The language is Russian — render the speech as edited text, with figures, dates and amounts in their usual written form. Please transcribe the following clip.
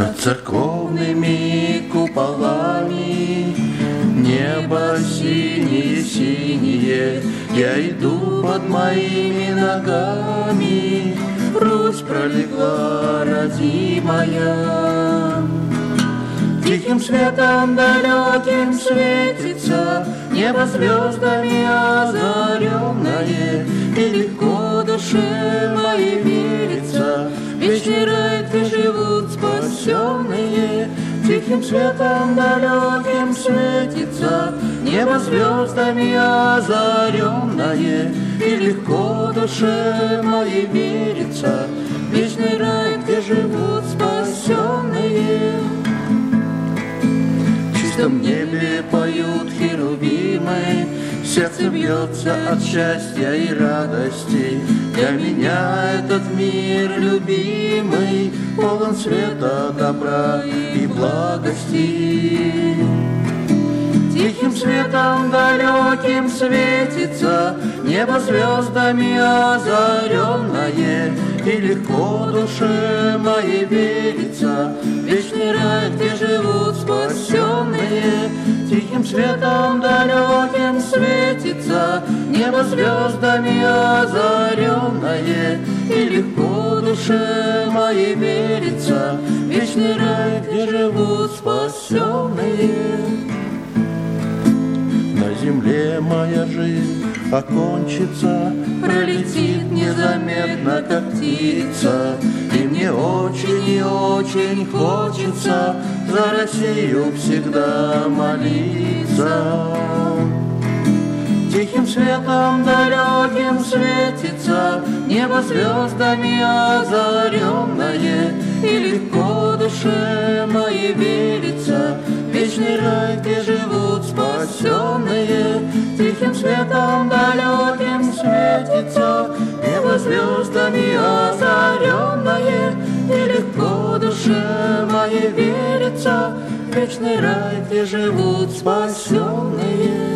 Над церковными куполами небо синее-синее, я иду под моими ногами, Русь пролегла родимая. Тихим светом далеким светится небо звездами озаренное, и легко душе моей верится вечный рай, где живут спасенные. Тихим светом далеким светится небо звездами озаренное, и легко душе моей верится вечный рай, где живут спасенные. В чистом небе поют херувимы, сердце бьется от счастья и радости. Для меня этот мир любимый полон света, добра и благости. Тихим светом далеким светится небо звездами озаренное, и легко душе моей верится вечный рай, где живут спасенные. Тихим светом далеким светится небо звездами озаренное, и легко душе моей верится вечный рай, где живут спасенные. На земле моя жизнь окончится, пролетит незаметно, как птица, и мне очень и очень хочется за Россию всегда молиться. Тихим светом далеким светится небо звездами озаренное, и легко душе моей верится вечный рай, где живут спасенные. Тихим светом далеким светится небо звездами озаренное, и легко душе моей верится вечный рай, где живут спасенные.